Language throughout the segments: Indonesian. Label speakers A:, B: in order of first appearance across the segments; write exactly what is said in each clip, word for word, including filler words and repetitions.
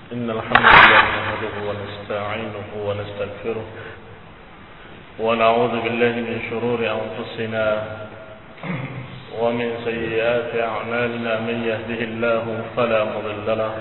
A: إن الحمد لله نحمده ونستعينه ونستغفره ونعوذ بالله من شرور أنفسنا ومن سيئات أعمالنا. من يهده الله فلا مضل له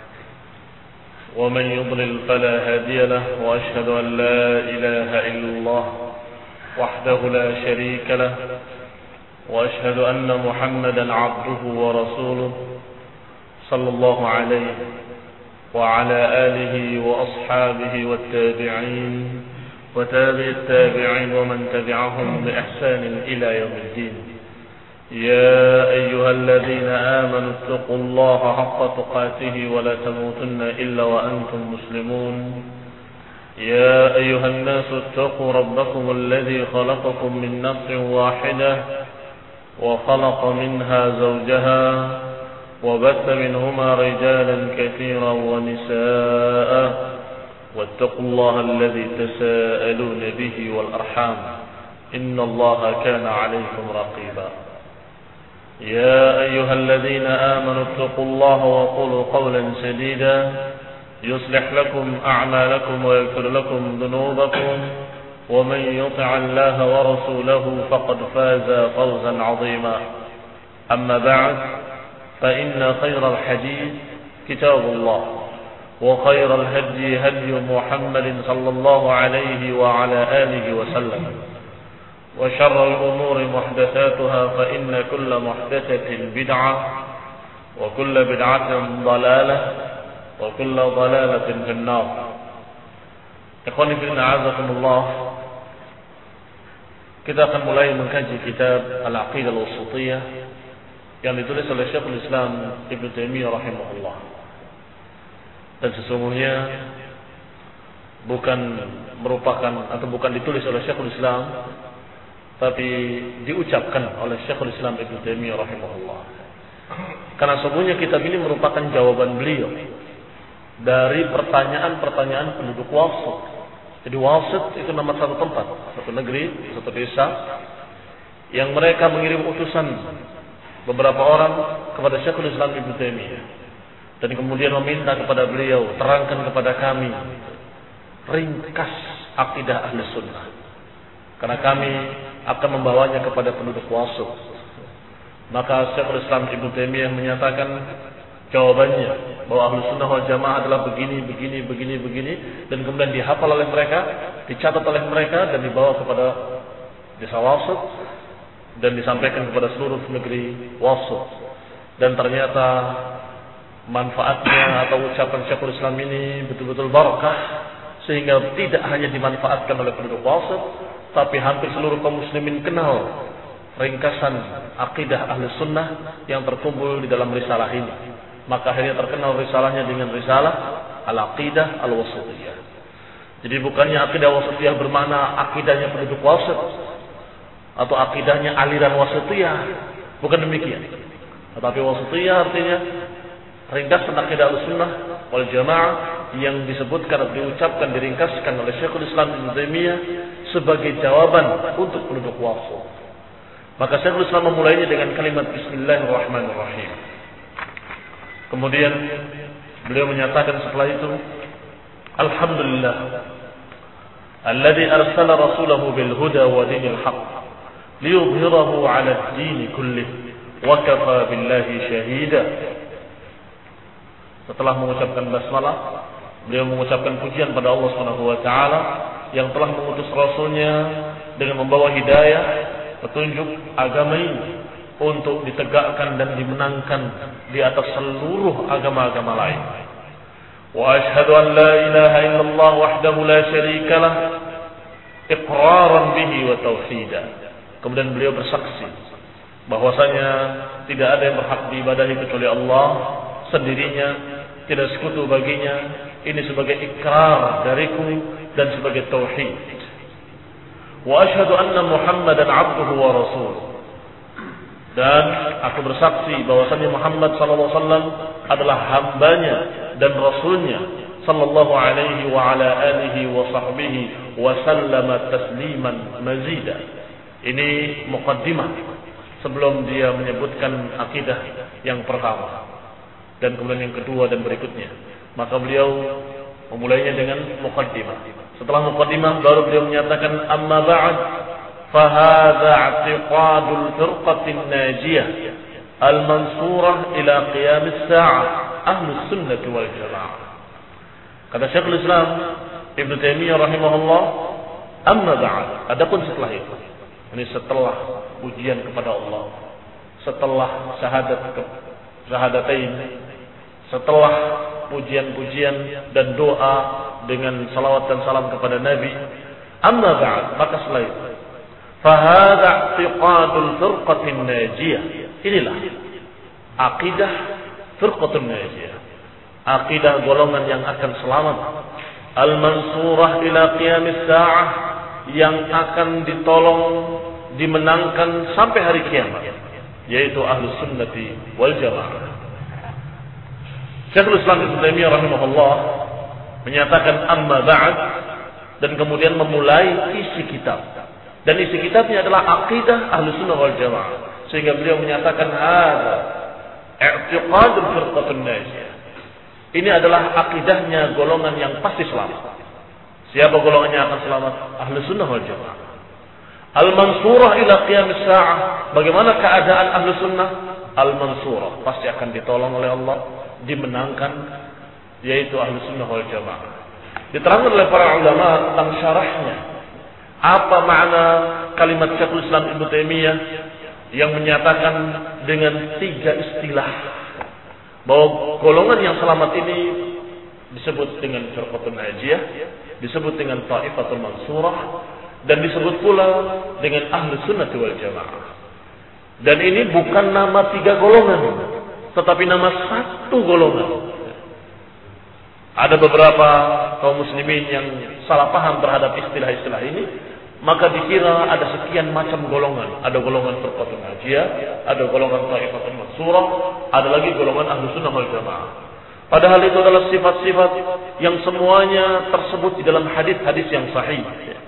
A: ومن يضلل فلا هادي له، وأشهد أن لا إله إلا الله وحده لا شريك له، وأشهد أن محمدا عبده ورسوله صلى الله عليه وعلى آله وأصحابه والتابعين وتابع التابعين ومن تبعهم بإحسان إلى يوم الدين. يا أيها الذين آمنوا اتقوا الله حق تقاته ولا تموتن إلا وأنتم مسلمون. يا أيها الناس اتقوا ربكم الذي خلقكم من نفس واحدة وخلق منها زوجها وبث منهما رجالا كثيرا ونساء، واتقوا الله الذي تساءلون به والأرحام إن الله كان عليكم رقيبا. يا أيها الذين آمنوا اتقوا الله وقولوا قولا سديدا يصلح لكم أعمالكم ويغفر لكم ذنوبكم، ومن يطع الله ورسوله فقد فاز فوزا عظيما. أما بعد، فإن خير الحديث كتاب الله، وخير الهدي هدي محمد صلى الله عليه وعلى آله وسلم، وشر الأمور محدثاتها، فإن كل محدثة بدعة وكل بدعة ضلالة وكل ضلالة في النار. Ikhwani fillah, a'azakumullah. Kita akan mulai mengkaji kitab Al-Aqidah Al-Wasithiyah yang ditulis oleh Syekhul Islam Ibnu Taimiyah rahimahullah. Dan sesungguhnya bukan merupakan atau bukan ditulis oleh Syekhul Islam, tapi diucapkan oleh Syekhul Islam Ibnu Taimiyah rahimahullah. Karena sesungguhnya kitab ini merupakan jawaban beliau dari pertanyaan-pertanyaan penduduk Wasit. Jadi Wasit itu nama satu tempat, satu negeri, satu desa yang mereka mengirim utusan beberapa orang kepada Syekhul Islam Ibnu Taimiyah dan kemudian meminta kepada beliau, terangkan kepada kami ringkas akidah Ahli Sunnah, karena kami akan membawanya kepada penduduk Wasit. Maka Syekhul Islam Ibnu Taimiyah menyatakan jawabannya bahwa Ahlu Sunnah wal Jamaah adalah begini, begini, begini, begini, dan kemudian dihafal oleh mereka, dicatat oleh mereka, dan dibawa kepada desa Wasit dan disampaikan kepada seluruh negeri Wasit. Dan ternyata manfaatnya atau ucapan Syekhul Islam ini betul-betul barakah, sehingga tidak hanya dimanfaatkan oleh penduduk Wasit, tapi hampir seluruh kaum muslimin kenal ringkasan akidah Ahli Sunnah yang terkumpul di dalam risalah ini. Maka akhirnya terkenal risalahnya dengan risalah Al-Aqidah Al-Wasithiyah. Jadi bukannya akidah Wasithiyah bermakna akidahnya penduduk Wasit atau akidahnya aliran Wasithiyah, bukan demikian. Tetapi Wasithiyah artinya ringkasan akidah Ahlussunnah wal Jamaah yang disebutkan atau diucapkan, diringkaskan oleh Syekhul Islam Ibnu Taimiyah sebagai jawaban untuk penduduk Wasit. Maka Syekhul Islam memulainya dengan kalimat Bismillahirrahmanirrahim. Kemudian beliau menyatakan setelah itu, Alhamdulillah alladzi arsala rasulahu bil huda wa dinil haqq liyudhhirahu 'ala ad-din kullih wa kafa billahi shahida. Setelah mengucapkan basmalah, beliau mengucapkan pujian pada Allah Subhanahu wa taala yang telah mengutus rasulnya dengan membawa hidayah, petunjuk agama ini untuk ditegakkan dan dimenangkan di atas seluruh agama-agama lain. Wa asyhadu an la ilaha illallah wahdahu la syarika lah iqraran bihi wa tauhida. Kemudian beliau bersaksi bahwasanya tidak ada yang berhak diibadahi kecuali Allah sendirinya, tidak sekutu baginya. Ini sebagai ikrar dariku dan sebagai tauhid. Wa asyhadu anna Muhammadan 'abduhu wa rasuluh. Dan aku bersaksi bahwasanya Muhammad sallallahu alaihi wasallam adalah hambanya dan rasulnya sallallahu alaihi wa ala alihi wa sahbihi wa sallama tasliman mazida. Ini muqaddimah sebelum dia menyebutkan akidah yang pertama. dan kemudian yang kedua dan berikutnya. Maka beliau memulainya dengan muqaddimah. Setelah muqaddimah baru beliau menyatakan amma ba'd fa hadza i'tiqadul firqatin najiyah al-mansurah ila qiyam as-sa'ah ahlus sunnah wal jamaah. Kata Syekhul Islam Ibnu Taimiyah rahimahullah, amma ba'd, adapun setelah itu, ini setelah pujian kepada Allah, setelah syahadat syahadatain, setelah pujian-pujian dan doa dengan salawat dan salam kepada Nabi, amma ba'd, maka setelah itu fa hadza i'tiqadul firqatin najiyah, inilah akidah firqatun najiyah, akidah golongan yang akan selamat, al-mansurah ila qiyamis sa'ah, yang akan ditolong, dimenangkan sampai hari kiamat, yaitu ahlus sunnati wal jamaah. Syekhul Islam Ibnu Taimiyah rahimahullah menyatakan amma ba'd, dan kemudian memulai isi kitab, dan isi kitabnya adalah akidah ahlus sunnah wal jamaah, sehingga beliau menyatakan hadza i'tiqadul firqatun najiyah, ini adalah akidahnya golongan yang pasti selamat. Siapa golongannya akan selamat? Ahlus sunnah wal jamaah. Al-mansurah ila qiyamis sa'ah, bagaimana keadaan ahlus sunnah? Al-mansurah, pasti akan ditolong oleh Allah, dimenangkan, yaitu ahlus sunnah wal jamaah. Diterangkan oleh para ulama tentang syarahnya, apa makna kalimat Syekhul Islam Ibnu Taimiyah yang menyatakan dengan tiga istilah bahwa golongan yang selamat ini disebut dengan firqatun najiyah, disebut dengan ta'ifatul mansurah, dan disebut pula dengan ahlus sunnah wal jamaah. Dan ini bukan nama tiga golongan, tetapi nama satu golongan. Ada beberapa kaum muslimin yang salah paham terhadap istilah-istilah ini, maka dikira ada sekian macam golongan. Ada golongan firqatun najiyah, ada golongan ta'ifatul mansurah, ada lagi golongan ahlus sunnah wal jamaah. Padahal itu adalah sifat-sifat yang semuanya tersebut di dalam hadis-hadis yang sahih.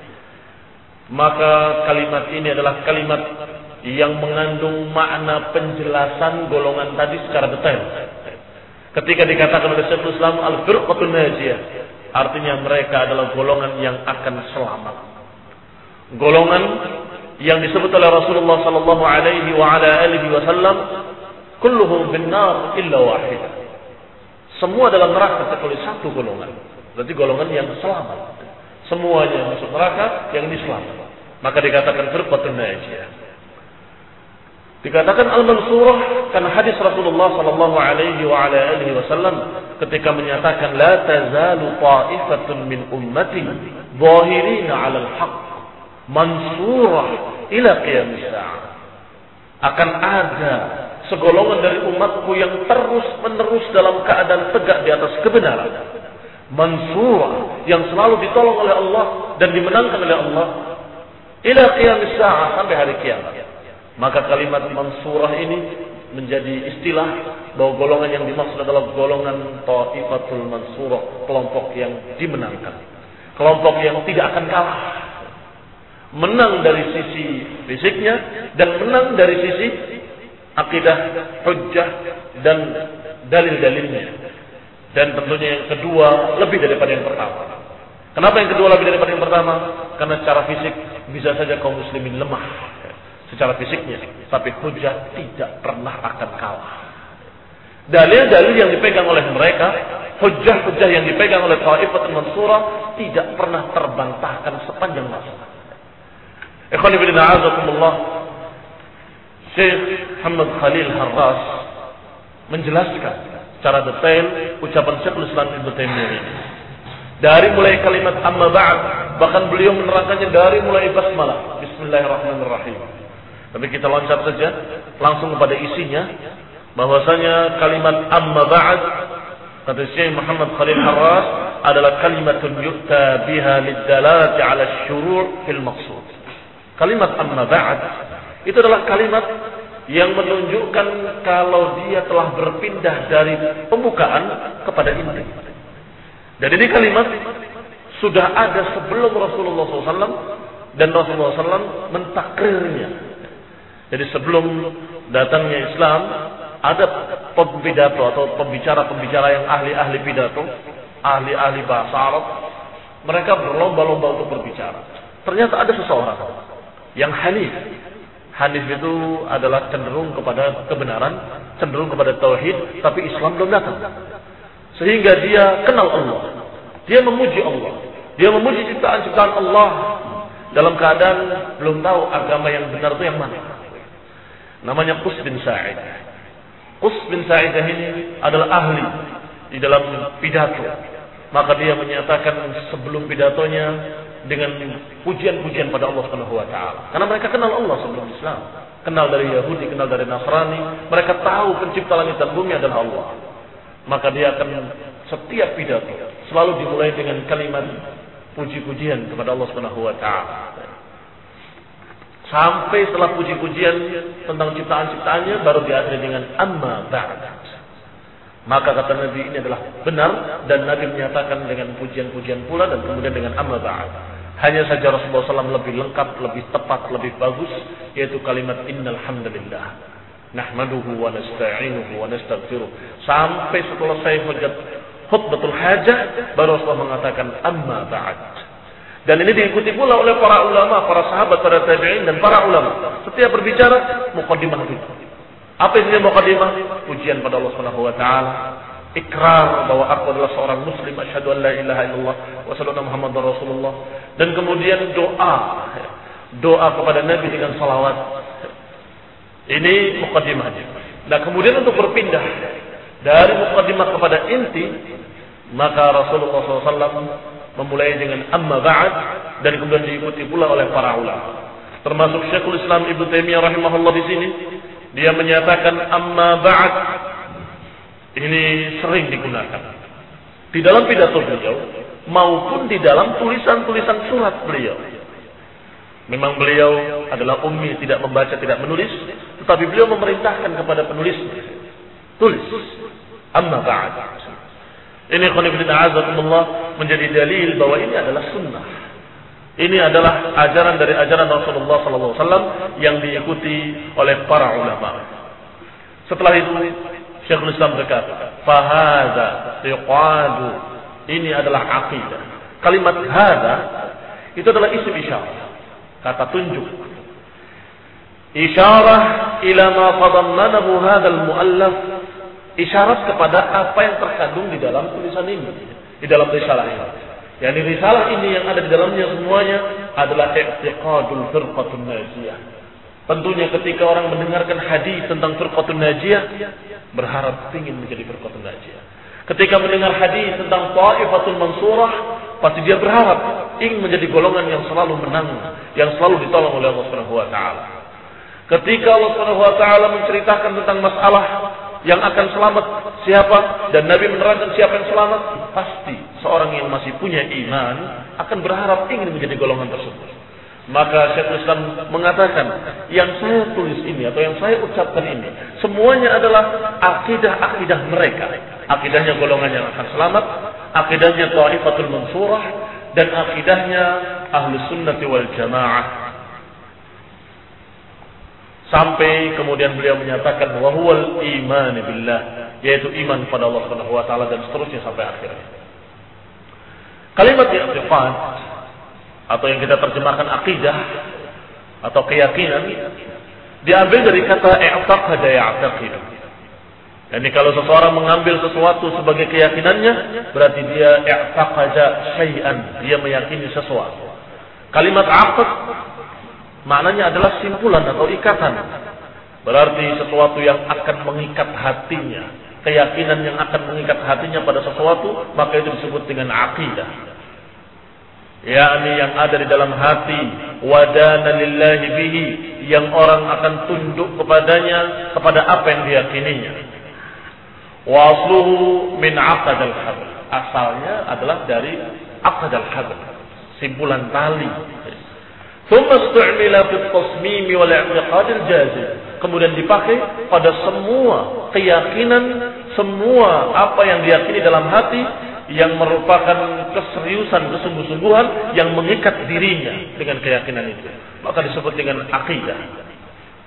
A: Maka kalimat ini adalah kalimat yang mengandung makna penjelasan golongan tadi secara detail. Ketika dikatakan oleh Syekhul Islam al-firqatun najiyah, artinya mereka adalah golongan yang akan selamat. Golongan yang disebut oleh Rasulullah sallallahu alaihi wa ala alihi wasallam, kulluhum bin-nar illa wahidah. Semua dalam neraka kecuali satu golongan. Berarti golongan yang selamat. Semuanya masuk neraka, yang ini selamat. Maka dikatakan firqatun najiyah. Dikatakan al-mansurah karena hadis Rasulullah sallallahu alaihi wa ala alihi wasallam ketika menyatakan la tazalu ta'ifatun min ummati zahirina 'alal haqq mansurah ila qiyamis sa'ah. Akan ada segolongan dari umatku yang terus-menerus dalam keadaan tegak di atas kebenaran, mansurah, yang selalu ditolong oleh Allah dan dimenangkan oleh Allah ila qiyamis sa'ah, sampai hari kiamat. Maka kalimat mansurah ini menjadi istilah bahwa golongan yang dimaksud adalah golongan ta'ifatul mansurah, kelompok yang dimenangkan, kelompok yang tidak akan kalah, menang dari sisi fisiknya dan menang dari sisi akidah, hujjah, dan dalil-dalilnya. Dan tentunya yang kedua lebih daripada yang pertama. Kenapa yang kedua lebih daripada yang pertama? Karena secara fisik bisa saja kaum muslimin lemah secara fisiknya, tapi hujjah tidak pernah akan kalah. Dalil-dalil yang dipegang oleh mereka, hujjah-hujjah yang dipegang oleh ta'ifatul mansurah tidak pernah terbantahkan sepanjang masa. Ikhwan fillah a'azakumullah, Syekh Muhammad Khalil Harras menjelaskan secara detail ucapan Syekhul Islam Ibnu Taimiyah ini. Dari mulai kalimat amma ba'd, bahkan beliau menerangkannya dari mulai basmalah, bismillahirrahmanirrahim. Tapi kita loncat saja langsung kepada isinya, bahwasanya kalimat amma ba'd kata Syekh Muhammad Khalil Harras adalah kalimatun yu'ta biha lid-dalalati 'ala asy-syuru' fil maqsud. Kalimat amma ba'd itu adalah kalimat yang menunjukkan kalau dia telah berpindah dari pembukaan kepada inti. Dan ini kalimat sudah ada sebelum Rasulullah shallallahu alaihi wasallam, dan Rasulullah shallallahu alaihi wasallam mentakrirnya. Jadi sebelum datangnya Islam, ada pembidato atau pembicara-pembicara yang ahli-ahli pidato, ahli-ahli bahasa Arab, mereka berlomba-lomba untuk berbicara. Ternyata ada seseorang yang hanif. Hanif itu adalah cenderung kepada kebenaran, cenderung kepada tauhid, tapi Islam belum datang. Sehingga dia kenal Allah. Dia memuji Allah. Dia memuji ciptaan-ciptaan Allah dalam keadaan belum tahu agama yang benar itu yang mana. Namanya Qus bin Sa'id. Qus bin Sa'id ini adalah ahli di dalam pidato. Maka dia menyatakan sebelum pidatonya dengan pujian-pujian pada Allah Subhanahu wa taala. Karena mereka kenal Allah sebelum Islam. Kenal dari Yahudi, kenal dari Nasrani. Mereka tahu pencipta langit dan bumi adalah Allah. Maka dia akan setiap pidato selalu dimulai dengan kalimat puji-pujian kepada Allah Subhanahu wa taala. Sampai setelah puji-pujian tentang ciptaan-ciptaannya baru diakhiri dengan amma ba'd. Maka kata Nabi ini adalah benar dan Nabi menyatakan dengan pujian-pujian pula dan kemudian dengan amma ba'd. Hanya saja Rasulullah shallallahu alaihi wasallam lebih lengkap, lebih tepat, lebih bagus, yaitu kalimat innal hamdalillah nahmaduhu wa nasta'inuhu wa nastaghfiruh. Sampai setelah saya hujat khutbatul hajah baru Rasulullah mengatakan amma ba'd. Dan ini diikuti pula oleh para ulama, para sahabat, para tabi'in dan para ulama. Setiap berbicara muqaddimah itu. Apa isinya muqaddimah? Pujian pada Allah Subhanahu wa taala, ikrar bahwa aku adalah seorang muslim, asyhadu an la ilaha illallah wa sallallahu muhammadar rasulullah, dan kemudian doa. Doa kepada Nabi dengan salawat. Ini muqaddimahnya. Nah, kemudian untuk berpindah dari muqaddimah kepada inti, maka Rasulullah shallallahu alaihi wasallam memulai dengan amma ba'd dan kemudian diikuti pula oleh para ulama. Termasuk Syekhul Islam Ibnu Taimiyah rahimahullah di sini. Dia menyatakan amma ba'd ini sering digunakan di dalam pidato beliau maupun di dalam tulisan-tulisan surat beliau. Memang beliau adalah ummi, tidak membaca, tidak menulis, tetapi beliau memerintahkan kepada penulis tulis amma ba'd. Ini khonifidin a'azakumullah menjadi dalil bahwa ini adalah sunnah. Ini adalah ajaran dari ajaran Rasulullah sallallahu alaihi wasallam yang diikuti oleh para ulama. Setelah itu Syekhul Islam berkata, "Fahadza iqadu." Ini adalah aqidah. Kalimat hadza itu adalah isim isyarah, kata tunjuk. Isyarah ila ma tadammanahu hadzal muallaf, isyarat kepada apa yang terkandung di dalam tulisan ini, di dalam risalah ini. Yani risalah ini yang ada di dalamnya semuanya adalah i'tiqadul firqatun najiyah. Tentunya ketika orang mendengarkan hadis tentang firqatun najiyah, berharap ingin menjadi firqatun najiyah. Ketika mendengar hadis tentang ta'ifatul mansurah, pasti dia berharap ingin menjadi golongan yang selalu menang, yang selalu ditolong oleh Allah Subhanahu wa taala. Ketika Allah Subhanahu wa taala menceritakan tentang masalah yang akan selamat siapa dan Nabi menerangkan siapa yang selamat, pasti seorang yang masih punya iman akan berharap ingin menjadi golongan tersebut. Maka Syekhul Islam mengatakan, yang saya tulis ini atau yang saya ucapkan ini semuanya adalah akidah-akidah mereka. Akidahnya golongan yang akan selamat, akidahnya Ta'ifatul Mansurah, dan akidahnya Ahlus Sunnati wal Jamaah. Sampai kemudian beliau menyatakan wa huwal iman billah, yaitu iman pada Allah Subhanahu wa taala, dan seterusnya sampai akhirnya. Kalimat i'tiqad atau yang kita terjemahkan akidah atau keyakinan diambil dari kata i'taqada ya'taqid. Jadi kalau seseorang mengambil sesuatu sebagai keyakinannya, berarti dia i'taqada syai'an, dia meyakini sesuatu. Kalimat 'aqd maknanya adalah simpulan atau ikatan. Berarti sesuatu yang akan mengikat hatinya, keyakinan yang akan mengikat hatinya pada sesuatu, maka itu disebut dengan aqidah. Yakni yang ada di dalam hati, wadana lillahi bihi, yang orang akan tunduk kepadanya, kepada apa yang diyakininya. Wa asluhu min aqdal habl, asalnya adalah dari aqdal habl, simpulan tali. Tsumma istu'mila fi at-tasmim wal i'tiqad al-jazim, kemudian dipakai pada semua keyakinan, semua apa yang diyakini dalam hati yang merupakan keseriusan, kesungguh-sungguhan yang mengikat dirinya dengan keyakinan itu, maka disebut dengan akidah.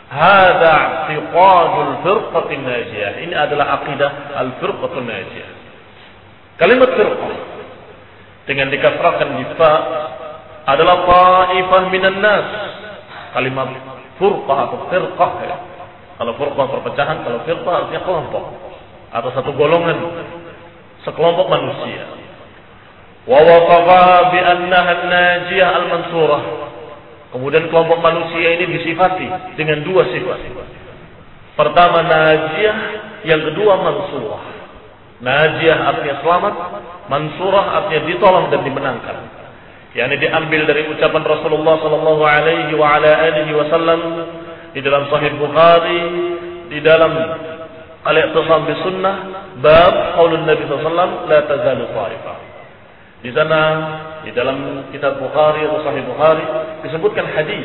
A: Hadza i'tiqadul firqatin najiyah. Ini adalah akidah al-firqatun najiyah. Kalimat firqah dengan dikasrahkan di fa adalah ta'ifah minan nas. Kalimat furqah atau firqah ya. Kalau furqah perpecahan, kalau firqah artinya kelompok atau satu golongan, sekelompok manusia. Wa waqafa bi annaha an-najiyah al-mansurah. Kemudian kelompok manusia ini disifati dengan dua sifat. Pertama najiyah, yang kedua mansurah. Najiyah artinya selamat, mansurah artinya ditolong dan dimenangkan. Yang ini diambil dari ucapan Rasulullah sallallahu alaihi wa ala alihi wasallam di dalam Sahih Bukhari, di dalam Al-I'tisam bis Sunnah, bab qaulun Nabi sallallahu alaihi wasallam la tazalu ta'ifah. Di sana di dalam kitab Bukhari atau Sahih Bukhari disebutkan hadis,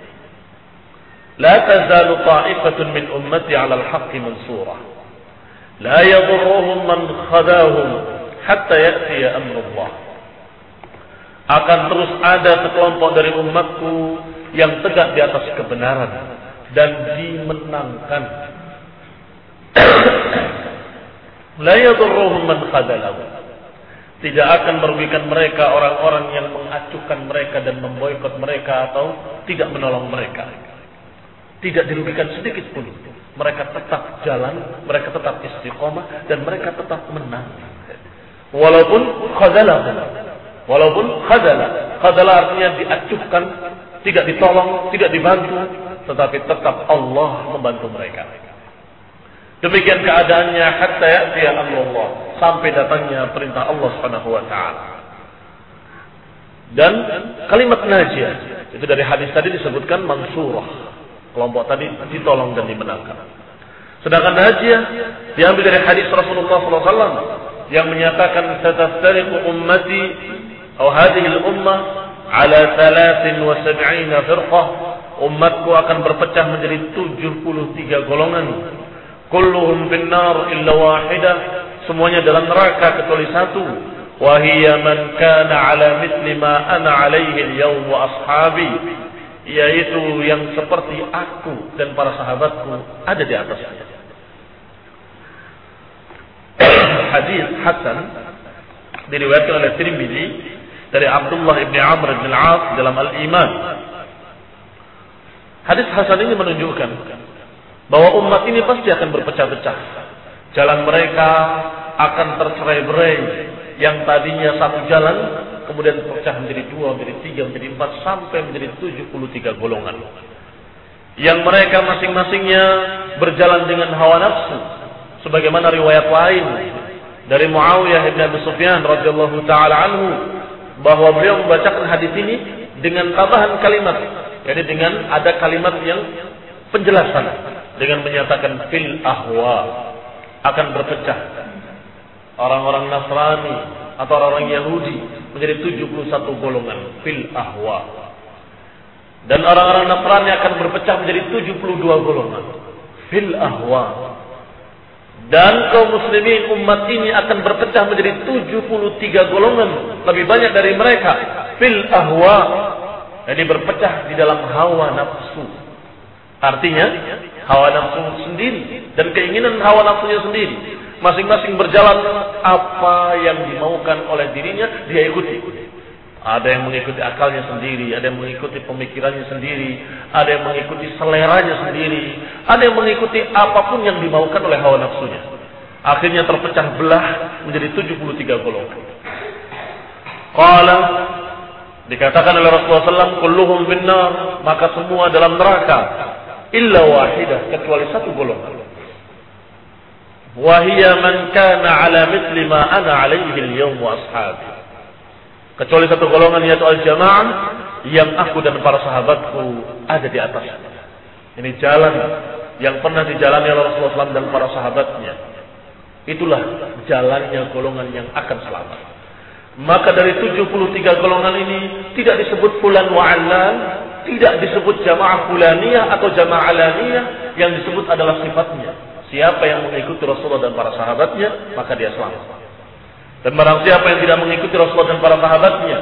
A: la tazalu ta'ifatun min ummati 'ala al-haqqi mansurah, la yadurruhum man khadahum hatta ya'ti amrullah. Akan terus ada sekelompok dari umatku yang tegak di atas kebenaran dan dimenangkan. La yadurruhum man khadalahum. Tidak akan merugikan mereka orang-orang yang mengacuhkan mereka dan memboikot mereka atau tidak menolong mereka. Tidak dirugikan sedikit pun. Mereka tetap jalan, mereka tetap istiqomah dan mereka tetap menang. Walaupun khadalah. Walaupun khadalah. Khadalah artinya diacuhkan, tidak ditolong, tidak dibantu, tetapi tetap Allah membantu mereka. Demikian keadaannya hatta ya'tiya amrullah, sampai datangnya perintah Allah Subhanahu wa taala. Dan kalimat najiyah itu dari hadis tadi disebutkan mansurah. Kelompok tadi ditolong dan dimenangkan. Sedangkan najiyah diambil dari hadis Rasulullah sallallahu alaihi wasallam yang menyatakan sataftariqu ummati atau hadhihi al-ummah ala thalathin wa sab'ina firqah. Umatku akan berpecah menjadi tujuh puluh tiga golongan. Kulluhum finnar illa wahidah, semuanya dalam neraka kecuali satu. Wa hiya man kana ala mithli ma ana alaihi al-yawm wa ashabi, yaitu yang seperti aku dan para sahabatku ada di atasnya. Hadis hasan diriwayatkan oleh Tirmidzi dari Abdullah bin Amr bin Al-As dalam Al-Iman. Hadis hasan ini menunjukkan bahwa umat ini pasti akan berpecah-pecah. Jalan mereka akan tercerai-berai. Yang tadinya satu jalan, kemudian terpecah menjadi dua, menjadi tiga, menjadi empat, sampai menjadi tujuh puluh tiga golongan. Yang mereka masing-masingnya berjalan dengan hawa nafsu. Sebagaimana riwayat lain dari Muawiyah bin Abi Sufyan radhiyallahu ta'ala anhu, bahwa beliau membacakan hadis ini dengan tambahan kalimat. Jadi dengan ada kalimat yang penjelasan. Dengan menyatakan fil ahwa, akan berpecah orang-orang Nasrani atau orang-orang Yahudi menjadi tujuh puluh satu golongan fil ahwa, dan orang-orang Nasrani akan berpecah menjadi tujuh puluh dua golongan fil ahwa, dan kaum muslimin umat ini akan berpecah menjadi tujuh puluh tiga golongan, lebih banyak dari mereka fil ahwa, jadi berpecah di dalam hawa nafsu. Artinya hawa nafsu sendiri dan keinginan hawa nafsunya sendiri, masing-masing berjalan apa yang dimaukan oleh dirinya dia ikuti. Ada yang mengikuti akalnya sendiri, ada yang mengikuti pemikirannya sendiri, ada yang mengikuti seleranya sendiri, ada yang mengikuti apapun yang dimaukan oleh hawa nafsunya. Akhirnya terpecah belah menjadi tujuh puluh tiga golongan. Qala, dikatakan oleh Rasulullah sallallahu alaihi wasallam, kulluhum finnar, maka semua dalam neraka. Illa wahidah, kecuali satu golongan. Wa hiya man kana ala mithli ma ana alaihi al-yawm wa ashabi. Kecuali satu golongan, yaitu al-jamaah, yang aku dan para sahabatku ada di atasnya. Ini jalan yang pernah dijalani oleh Rasulullah sallallahu alaihi wasallam dan para sahabatnya. Itulah jalannya golongan yang akan selamat. Maka dari tujuh puluh tiga golongan ini tidak disebut fulan wa allan, tidak disebut jamaah fulaniyah atau jamaah alaniyah, yang disebut adalah sifatnya. Siapa yang mengikuti Rasulullah dan para sahabatnya, maka dia selamat. Dan barang siapa yang tidak mengikuti Rasulullah dan para sahabatnya,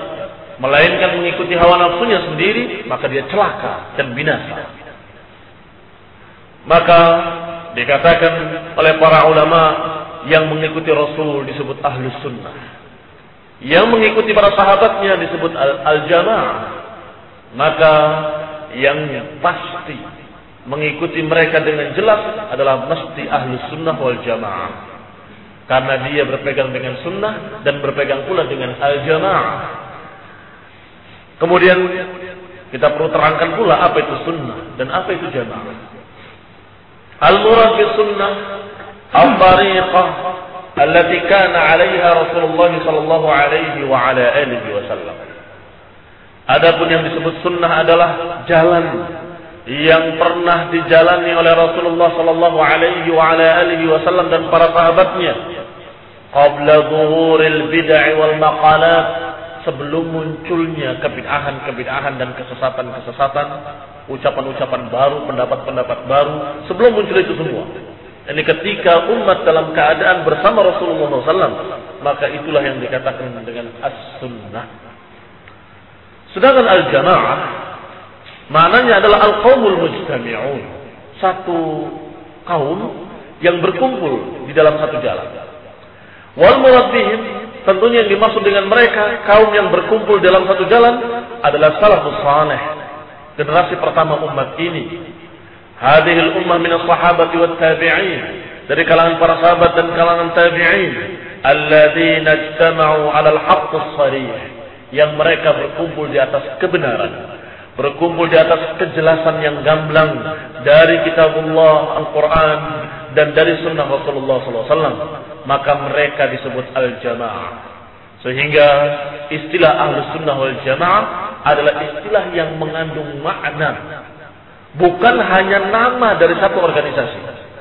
A: melainkan mengikuti hawa nafsunya sendiri, maka dia celaka dan binasa. Maka dikatakan oleh para ulama yang mengikuti Rasul disebut ahlus sunnah, yang mengikuti para sahabatnya disebut al-jamaah. Maka yang pasti mengikuti mereka dengan jelas adalah mesti ahlus sunnah wal jamaah, karena dia berpegang dengan sunnah dan berpegang pula dengan al-jamaah. Kemudian kita perlu terangkan pula apa itu sunnah dan apa itu jamaah. Al-murad bis sunnah al-tariqah allati kana 'alaiha Rasulullah sallallahu alaihi wa ala alihi wasallam. Adapun yang disebut sunnah adalah jalan yang pernah dijalani oleh Rasulullah sallallahu alaihi wa ala alihi wasallam dan para sahabatnya qabla zuhuril bid'ah wal maqalat, sebelum munculnya kebid'ahan-kebid'ahan dan kesesatan-kesesatan, ucapan-ucapan baru, pendapat-pendapat baru, sebelum muncul itu semua. Ini ketika umat dalam keadaan bersama Rasulullah sallallahu alaihi wasallam, maka itulah yang dikatakan dengan as-sunnah. Sedangkan al-jamaah maknanya adalah al-qaumul mujtami'un, satu kaum yang berkumpul di dalam satu jalan. Wal murad bihim, tentunya yang dimaksud dengan mereka kaum yang berkumpul dalam satu jalan adalah salafus saleh, generasi pertama umat ini. Hadhil ummah min as-sahabati wat tabi'in, dari kalangan para sahabat dan kalangan tabi'in, alladzina ijtama'u 'ala al-haqq as-sarih, yang mereka berkumpul di atas kebenaran, berkumpul di atas kejelasan yang gamblang dari kitabullah Al-Quran dan dari sunnah Rasulullah sallallahu alaihi wasallam. Maka mereka disebut al-jamaah. Sehingga istilah ahlus sunnah wal jamaah adalah istilah yang mengandung makna, bukan hanya nama dari satu organisasi.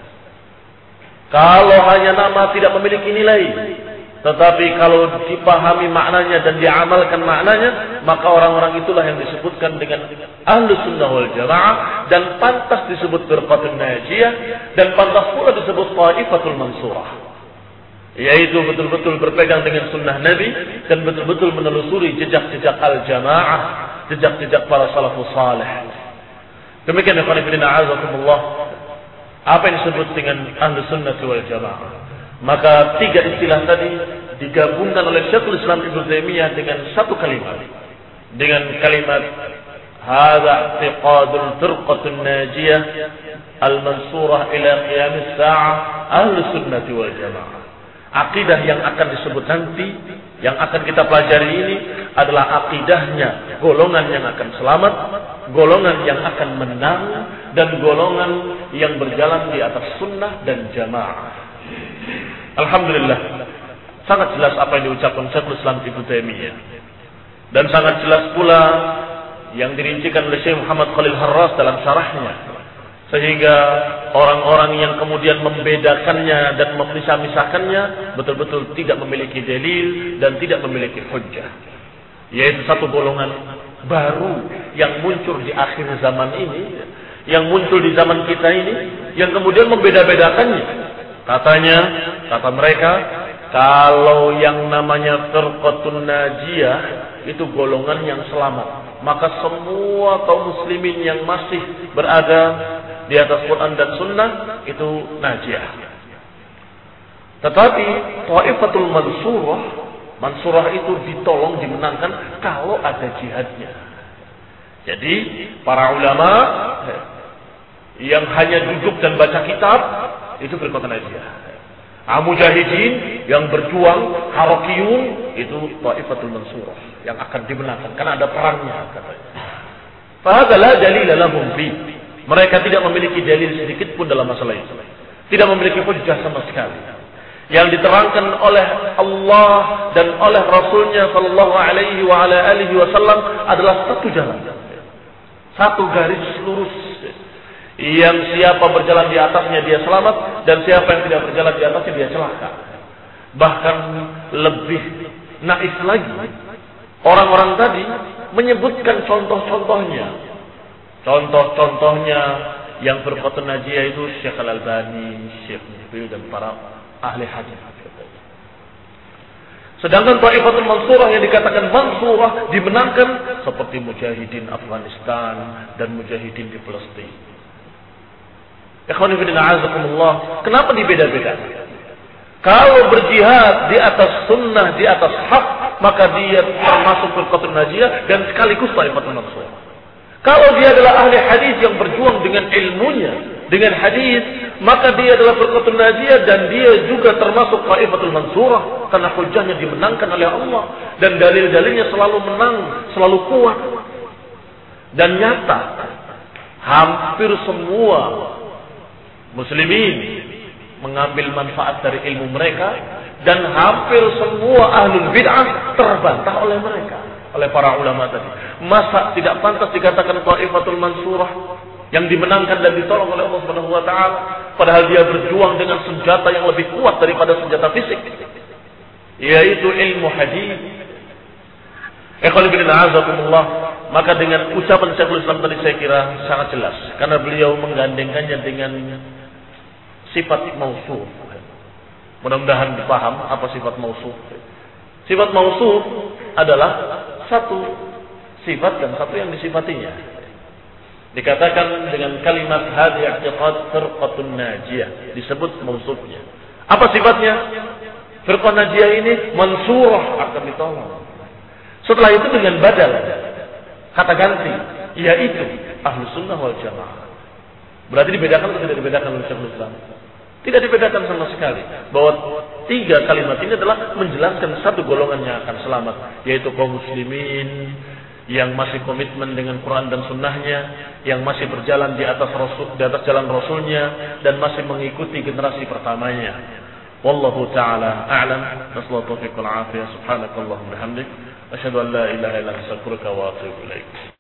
A: Kalau hanya nama tidak memiliki nilai, tetapi kalau dipahami maknanya dan diamalkan maknanya, maka orang-orang itulah yang disebutkan dengan ahlus sunnah wal jamaah, dan pantas disebut firqatun najiyah, dan pantas pula disebut thaifatul mansurah, yaitu betul-betul berpegang dengan sunnah Nabi dan betul-betul menelusuri jejak-jejak al-jamaah, jejak-jejak para salafus salih. Demikian ya khonifidina azakumullah, apa yang disebut dengan ahlus sunnah wal jamaah. Maka tiga istilah tadi digabungkan oleh Syekhul Islam Ibnu Taimiyah dengan satu kalimat, dengan kalimat hadza i'tiqadul firqatun najiyah al-mansurah ila qiyamis sa'ah ahlus sunnah wal jamaah. Akidah yang akan disebut nanti, yang akan kita pelajari ini adalah akidahnya golongan yang akan selamat, golongan yang akan menang, dan golongan yang berjalan di atas sunnah dan jamaah. Alhamdulillah, sangat jelas apa yang diucapkan Syekhul Islam Ibnu Taimiyah, dan sangat jelas pula yang dirincikan oleh Syekh Muhammad Khalil Harras dalam syarahnya, sehingga orang-orang yang kemudian membedakannya dan memisah-misahkannya betul-betul tidak memiliki dalil dan tidak memiliki hujjah, yaitu satu golongan baru yang muncul di akhir zaman ini, yang muncul di zaman kita ini, yang kemudian membeda-bedakannya. Katanya, kata mereka, kalau yang namanya firqatun najiyah itu golongan yang selamat, maka semua kaum muslimin yang masih berada di atas Quran dan Sunnah itu najiyah. Tetapi thaifatul mansurah, mansurah itu ditolong, dimenangkan kalau ada jihadnya. Jadi para ulama yang hanya duduk dan baca kitab itu firqatun najiyah. Mujahidin yang berjuang, harakiyun, itu thaifatul mansurah yang akan dimenangkan karena ada perangnya, katanya. Fahadza la dalila lahum fi. Mereka tidak memiliki dalil sedikit pun dalam masalah itu. Tidak memiliki hujjah sama sekali. Yang diterangkan oleh Allah dan oleh Rasulnya sallallahu alaihi wa ala alihi wasallam adalah satu jalan, satu garis lurus, yang siapa berjalan di atasnya dia selamat, dan siapa yang tidak berjalan di atasnya dia celaka. Bahkan lebih naif lagi, orang-orang tadi menyebutkan contoh-contohnya. Contoh-contohnya yang firqatun najiyah itu Syekh Al-Albani, Syekh Mubil, dan para ahli hadis. Sedangkan thaifatul mansurah yang dikatakan mansurah dimenangkan seperti mujahidin Afghanistan dan mujahidin di Palestina. Ikhwani fillah azakumullah, kenapa dibeda-bedakan? Kalau berjihad di atas sunnah, di atas hak, maka dia termasuk firqatul najiyah dan sekaligus thaifatul mansurah. Kalau dia adalah ahli hadis yang berjuang dengan ilmunya, dengan hadis, maka dia adalah firqatul najiyah dan dia juga termasuk thaifatul mansurah karena hujahnya dimenangkan oleh Allah dan dalil-dalilnya selalu menang, selalu kuat. Dan nyata hampir semua muslimin mengambil manfaat dari ilmu mereka dan hampir semua ahlul bid'ah terbantah oleh mereka, oleh para ulama tadi. Masa tidak pantas dikatakan thaifatul mansurah yang dimenangkan dan ditolong oleh Allah Subhanahu wa taala padahal dia berjuang dengan senjata yang lebih kuat daripada senjata fisik, yaitu ilmu hadis. Ikhwan fillah azakumullah, maka dengan ucapan Syekhul Islam tadi saya kira sangat jelas karena beliau menggandengkannya dengan sifat mausuf. Mudah-mudahan dipaham apa sifat mausuf. Sifat mausuf adalah satu sifat dan satu yang disifatinya. Dikatakan dengan kalimat hadhi i'tiqad firqatun najiyah, disebut mausufnya. Apa sifatnya? Firqah najiyah ini mansurah, akan ditolong. Setelah itu dengan badal, kata ganti, yaitu ahlus sunnah wal jamaah. Berarti dibedakan atau tidak dibedakan oleh Syekhul Islam? Tidak dibedakan sama sekali. Bahwa tiga kalimat ini adalah menjelaskan satu golongan yang akan selamat, yaitu kaum muslimin yang masih komitmen dengan Quran dan Sunnahnya, yang masih berjalan di atas Rasul, di atas jalan Rasulnya, dan masih mengikuti generasi pertamanya. Wallahu taala a'lam. Wassalatu taufiq wal afiyah. Subhanakallahumma bihamdik, asyhadu an la ilaha illa anta astaghfiruka wa atubu ilaik.